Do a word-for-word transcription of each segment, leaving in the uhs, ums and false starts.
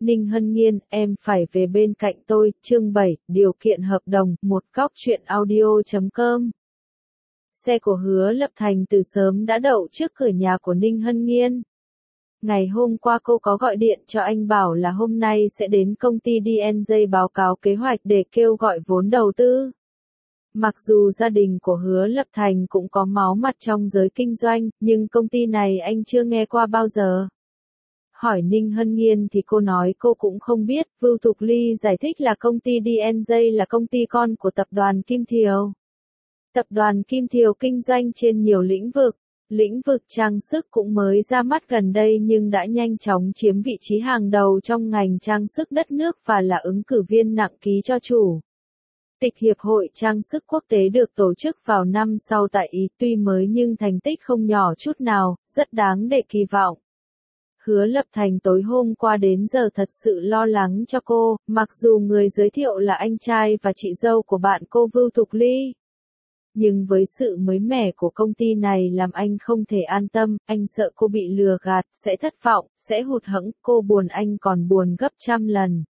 Ninh Hân Nghiên, em phải về bên cạnh tôi, chương bảy, điều kiện hợp đồng, một góc truyện audio chấm com. Xe của Hứa Lập Thành từ sớm đã đậu trước cửa nhà của Ninh Hân Nghiên. Ngày hôm qua cô có gọi điện cho anh bảo là hôm nay sẽ đến công ty đê en gi báo cáo kế hoạch để kêu gọi vốn đầu tư. Mặc dù gia đình của Hứa Lập Thành cũng có máu mặt trong giới kinh doanh, nhưng công ty này anh chưa nghe qua bao giờ. Hỏi Ninh Hân Nghiên thì cô nói cô cũng không biết, Vưu Thục Ly giải thích là công ty đê en gi là công ty con của tập đoàn Kim Thiều. Tập đoàn Kim Thiều kinh doanh trên nhiều lĩnh vực, lĩnh vực trang sức cũng mới ra mắt gần đây nhưng đã nhanh chóng chiếm vị trí hàng đầu trong ngành trang sức đất nước và là ứng cử viên nặng ký cho chủ tịch Hiệp hội Trang sức Quốc tế được tổ chức vào năm sau tại Ý, tuy mới nhưng thành tích không nhỏ chút nào, rất đáng để kỳ vọng. Hứa Lập Thành tối hôm qua đến giờ thật sự lo lắng cho cô, mặc dù người giới thiệu là anh trai và chị dâu của bạn cô Vưu Thục Ly. Nhưng với sự mới mẻ của công ty này làm anh không thể an tâm, anh sợ cô bị lừa gạt, sẽ thất vọng, sẽ hụt hẫng, cô buồn anh còn buồn gấp trăm lần.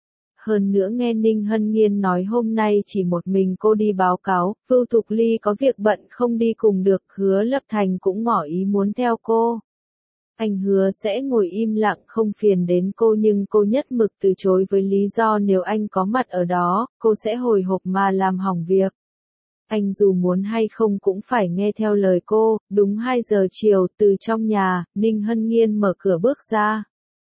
Hơn nữa nghe Ninh Hân Nghiên nói hôm nay chỉ một mình cô đi báo cáo, Vưu Thục Ly có việc bận không đi cùng được, Hứa Lập Thành cũng ngỏ ý muốn theo cô. Anh hứa sẽ ngồi im lặng không phiền đến cô nhưng cô nhất mực từ chối với lý do nếu anh có mặt ở đó, cô sẽ hồi hộp mà làm hỏng việc. Anh dù muốn hay không cũng phải nghe theo lời cô, đúng hai giờ chiều từ trong nhà, Ninh Hân Nghiên mở cửa bước ra.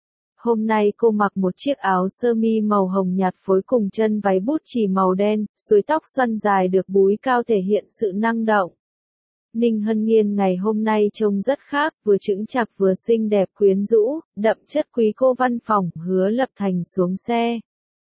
Hôm nay cô mặc một chiếc áo sơ mi màu hồng nhạt phối cùng chân váy bút chì màu đen, suối tóc xoăn dài được búi cao thể hiện sự năng động. Ninh Hân Nghiên ngày hôm nay trông rất khác, vừa chững chạc vừa xinh đẹp quyến rũ, đậm chất quý cô văn phòng, Hứa Lập Thành xuống xe.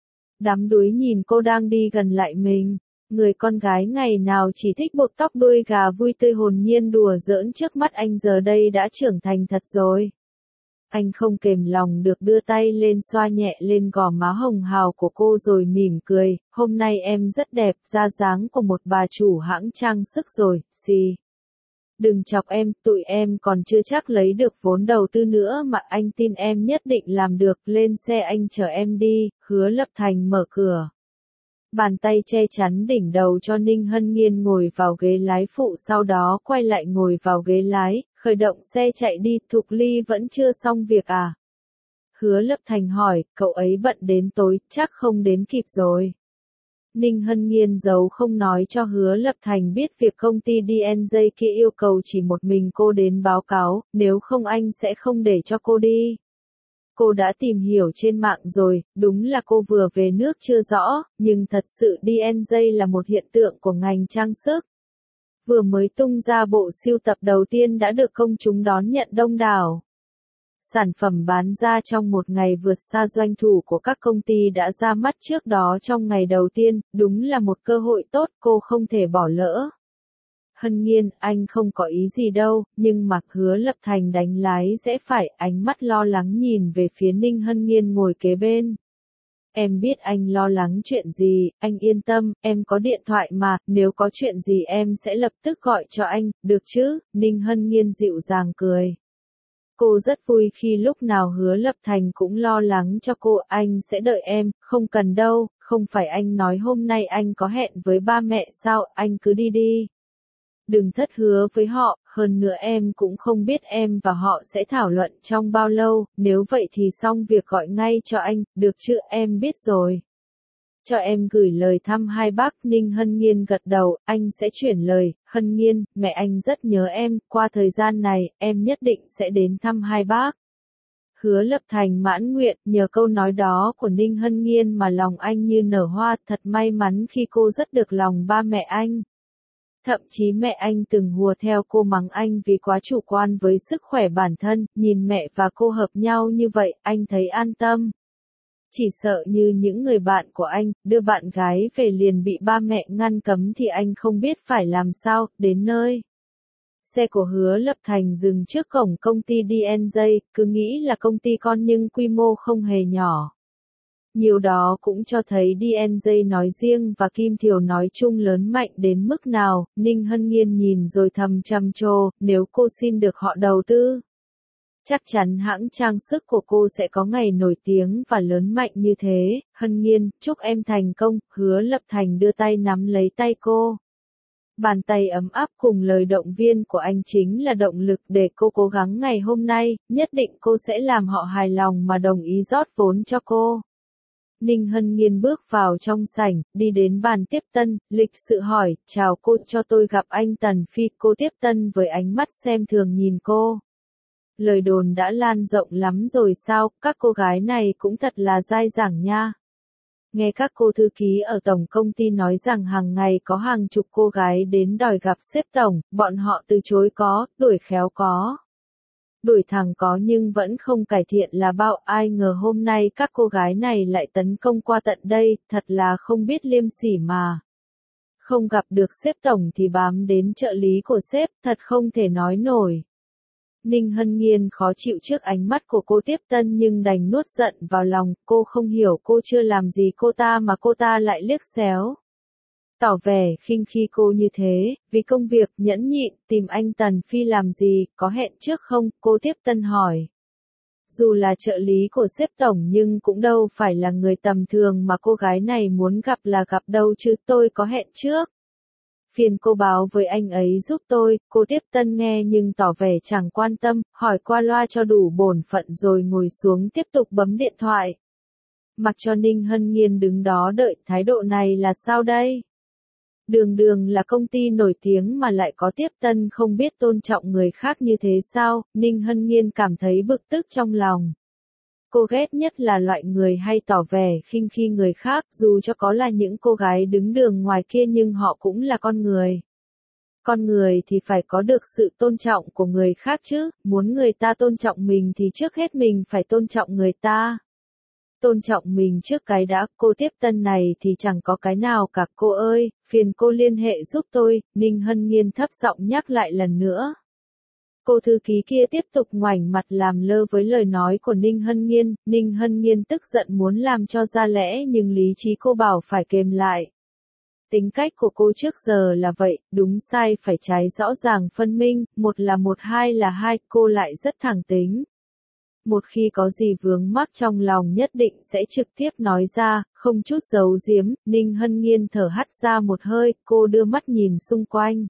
Đắm đuối nhìn cô đang đi gần lại mình, người con gái ngày nào chỉ thích buộc tóc đuôi gà vui tươi hồn nhiên đùa giỡn trước mắt anh giờ đây đã trưởng thành thật rồi. Anh không kềm lòng được đưa tay lên xoa nhẹ lên gò má hồng hào của cô rồi mỉm cười, hôm nay em rất đẹp, ra dáng của một bà chủ hãng trang sức rồi, xì. Đừng chọc em, tụi em còn chưa chắc lấy được vốn đầu tư nữa mà anh tin em nhất định làm được, lên xe anh chở em đi, Hứa Lập Thành mở cửa. Bàn tay che chắn đỉnh đầu cho Ninh Hân Nghiên ngồi vào ghế lái phụ sau đó quay lại ngồi vào ghế lái, khởi động xe chạy đi, Thục Ly vẫn chưa xong việc à? Hứa Lập Thành hỏi, cậu ấy bận đến tối, chắc không đến kịp rồi. Ninh Hân Nghiên giấu không nói cho Hứa Lập Thành biết việc công ty đê en gi kia yêu cầu chỉ một mình cô đến báo cáo, nếu không anh sẽ không để cho cô đi. Cô đã tìm hiểu trên mạng rồi, đúng là cô vừa về nước chưa rõ, nhưng thật sự đê en gi là một hiện tượng của ngành trang sức. Vừa mới tung ra bộ sưu tập đầu tiên đã được công chúng đón nhận đông đảo. Sản phẩm bán ra trong một ngày vượt xa doanh thủ của các công ty đã ra mắt trước đó trong ngày đầu tiên, đúng là một cơ hội tốt cô không thể bỏ lỡ. Hân Nghiên, anh không có ý gì đâu, nhưng mặc Hứa Lập Thành đánh lái sẽ phải, ánh mắt lo lắng nhìn về phía Ninh Hân Nghiên ngồi kế bên. Em biết anh lo lắng chuyện gì, anh yên tâm, em có điện thoại mà, nếu có chuyện gì em sẽ lập tức gọi cho anh, được chứ, Ninh Hân Nghiên dịu dàng cười. Cô rất vui khi lúc nào Hứa Lập Thành cũng lo lắng cho cô, anh sẽ đợi em, không cần đâu, không phải anh nói hôm nay anh có hẹn với ba mẹ sao, anh cứ đi đi. Đừng thất hứa với họ, hơn nữa em cũng không biết em và họ sẽ thảo luận trong bao lâu, nếu vậy thì xong việc gọi ngay cho anh, được chứ, em biết rồi. Cho em gửi lời thăm hai bác, Ninh Hân Nghiên gật đầu, anh sẽ chuyển lời, Hân Nghiên, mẹ anh rất nhớ em, qua thời gian này, em nhất định sẽ đến thăm hai bác. Hứa Lập Thành mãn nguyện, nhờ câu nói đó của Ninh Hân Nghiên mà lòng anh như nở hoa, thật may mắn khi cô rất được lòng ba mẹ anh. Thậm chí mẹ anh từng hùa theo cô mắng anh vì quá chủ quan với sức khỏe bản thân, nhìn mẹ và cô hợp nhau như vậy, anh thấy an tâm. Chỉ sợ như những người bạn của anh, đưa bạn gái về liền bị ba mẹ ngăn cấm thì anh không biết phải làm sao, đến nơi. Xe của Hứa Lập Thành dừng trước cổng công ty đê en gi, cứ nghĩ là công ty con nhưng quy mô không hề nhỏ. Nhiều đó cũng cho thấy đê en gi nói riêng và Kim Thiều nói chung lớn mạnh đến mức nào, Ninh Hân Nghiên nhìn rồi thầm trầm trồ, nếu cô xin được họ đầu tư. Chắc chắn hãng trang sức của cô sẽ có ngày nổi tiếng và lớn mạnh như thế. Hân Nhiên, chúc em thành công. Hứa Lập Thành đưa tay nắm lấy tay cô. Bàn tay ấm áp cùng lời động viên của anh chính là động lực để cô cố gắng ngày hôm nay, nhất định cô sẽ làm họ hài lòng mà đồng ý rót vốn cho cô. Ninh Hân Nhiên bước vào trong sảnh, đi đến bàn tiếp tân, lịch sự hỏi, chào cô, cho tôi gặp anh Tần Phi. Cô tiếp tân với ánh mắt xem thường nhìn cô. Lời đồn đã lan rộng lắm rồi sao, các cô gái này cũng thật là dai dẳng nha. Nghe các cô thư ký ở tổng công ty nói rằng hàng ngày có hàng chục cô gái đến đòi gặp sếp tổng, bọn họ từ chối có, đuổi khéo có. Đuổi thẳng có nhưng vẫn không cải thiện là bao, ai ngờ hôm nay các cô gái này lại tấn công qua tận đây, thật là không biết liêm sỉ mà. Không gặp được sếp tổng thì bám đến trợ lý của sếp, thật không thể nói nổi. Ninh Hân Nhiên khó chịu trước ánh mắt của cô tiếp tân nhưng đành nuốt giận vào lòng, cô không hiểu cô chưa làm gì cô ta mà cô ta lại liếc xéo. Tỏ vẻ khinh khi cô như thế, vì công việc nhẫn nhịn, tìm anh Tần Phi làm gì, có hẹn trước không, cô tiếp tân hỏi. Dù là trợ lý của sếp tổng nhưng cũng đâu phải là người tầm thường mà cô gái này muốn gặp là gặp đâu chứ, tôi có hẹn trước. Phiền cô báo với anh ấy giúp tôi, cô tiếp tân nghe nhưng tỏ vẻ chẳng quan tâm, hỏi qua loa cho đủ bổn phận rồi ngồi xuống tiếp tục bấm điện thoại. Mặc cho Ninh Hân Nhiên đứng đó đợi, thái độ này là sao đây? Đường đường là công ty nổi tiếng mà lại có tiếp tân không biết tôn trọng người khác như thế sao, Ninh Hân Nhiên cảm thấy bực tức trong lòng. Cô ghét nhất là loại người hay tỏ vẻ khinh khi người khác, dù cho có là những cô gái đứng đường ngoài kia nhưng họ cũng là con người. Con người thì phải có được sự tôn trọng của người khác chứ, muốn người ta tôn trọng mình thì trước hết mình phải tôn trọng người ta. Tôn trọng mình trước cái đã, cô tiếp tân này thì chẳng có cái nào cả, cô ơi, phiền cô liên hệ giúp tôi, Ninh Hân Nhiên thấp giọng nhắc lại lần nữa. Cô thư ký kia tiếp tục ngoảnh mặt làm lơ với lời nói của Ninh Hân Nhiên, Ninh Hân Nhiên tức giận muốn làm cho ra lẽ nhưng lý trí cô bảo phải kềm lại. Tính cách của cô trước giờ là vậy, đúng sai phải trái rõ ràng phân minh, một là một hai là hai, cô lại rất thẳng tính. Một khi có gì vướng mắc trong lòng nhất định sẽ trực tiếp nói ra, không chút giấu giếm, Ninh Hân Nhiên thở hắt ra một hơi, cô đưa mắt nhìn xung quanh.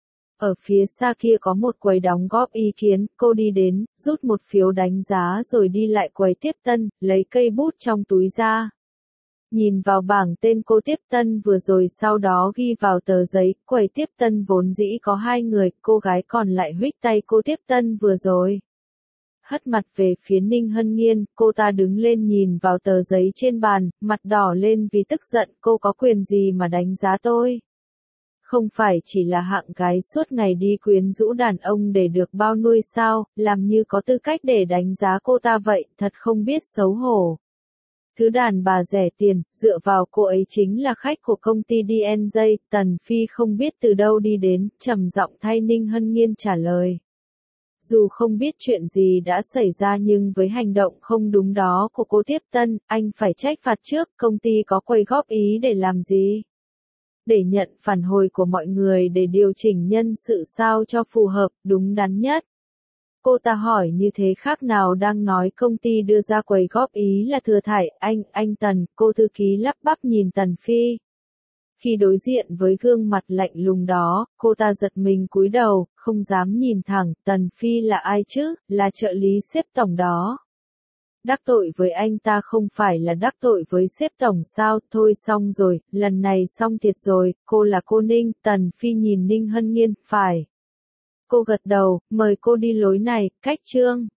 Ở phía xa kia có một quầy đóng góp ý kiến, cô đi đến, rút một phiếu đánh giá rồi đi lại quầy tiếp tân, lấy cây bút trong túi ra. Nhìn vào bảng tên cô tiếp tân vừa rồi sau đó ghi vào tờ giấy, quầy tiếp tân vốn dĩ có hai người, cô gái còn lại huých tay cô tiếp tân vừa rồi. Hất mặt về phía Ninh Hân Nhiên, cô ta đứng lên nhìn vào tờ giấy trên bàn, mặt đỏ lên vì tức giận, cô có quyền gì mà đánh giá tôi? Không phải chỉ là hạng gái suốt ngày đi quyến rũ đàn ông để được bao nuôi sao, làm như có tư cách để đánh giá cô ta vậy, thật không biết xấu hổ. Thứ đàn bà rẻ tiền, dựa vào cô ấy chính là khách của công ty đê en gi, Tần Phi không biết từ đâu đi đến, trầm giọng thay Ninh Hân Nhiên trả lời. Dù không biết chuyện gì đã xảy ra nhưng với hành động không đúng đó của cô tiếp tân, anh phải trách phạt trước, công ty có quầy góp ý để làm gì? Để nhận phản hồi của mọi người để điều chỉnh nhân sự sao cho phù hợp, đúng đắn nhất. Cô ta hỏi như thế khác nào đang nói công ty đưa ra quầy góp ý là thừa thải, anh, anh Tần, cô thư ký lắp bắp nhìn Tần Phi. Khi đối diện với gương mặt lạnh lùng đó, cô ta giật mình cúi đầu, không dám nhìn thẳng, Tần Phi là ai chứ, là trợ lý sếp tổng đó. Đắc tội với anh ta không phải là đắc tội với sếp tổng sao, thôi xong rồi, lần này xong thiệt rồi, cô là cô Ninh, Tần Phi nhìn Ninh Hân Nhiên, phải. Cô gật đầu, mời cô đi lối này, cách Trương.